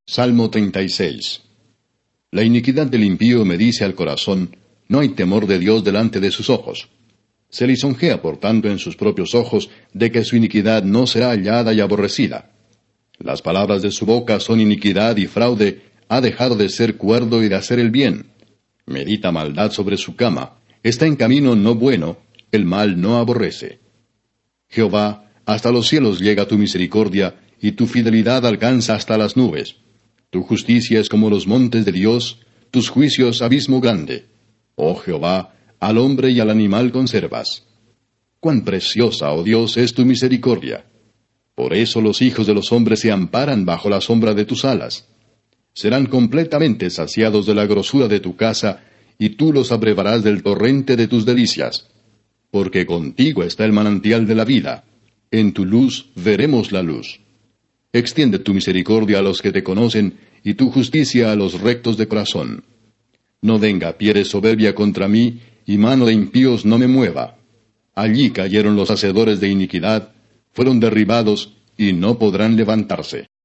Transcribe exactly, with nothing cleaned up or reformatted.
Salmo treinta y seis. La iniquidad del impío me dice al corazón, no hay temor de Dios delante de sus ojos. Se lisonjea por tanto en sus propios ojos de que su iniquidad no será hallada y aborrecida. Las palabras de su boca son iniquidad y fraude, ha dejado de ser cuerdo y de hacer el bien. Medita maldad sobre su cama, está en camino no bueno, el mal no aborrece. Jehová, hasta los cielos llega tu misericordia, y tu fidelidad alcanza hasta las nubes. Tu justicia es como los montes de Dios, tus juicios abismo grande. Oh Jehová, al hombre y al animal conservas. Cuán preciosa, oh Dios, es tu misericordia. Por eso los hijos de los hombres se amparan bajo la sombra de tus alas. Serán completamente saciados de la grosura de tu casa, y tú los abrevarás del torrente de tus delicias. Porque contigo está el manantial de la vida. En tu luz veremos la luz. Extiende tu misericordia a los que te conocen, y tu justicia a los rectos de corazón. No venga pie de soberbia contra mí, y mano de impíos no me mueva. Allí cayeron los hacedores de iniquidad, fueron derribados, y no podrán levantarse.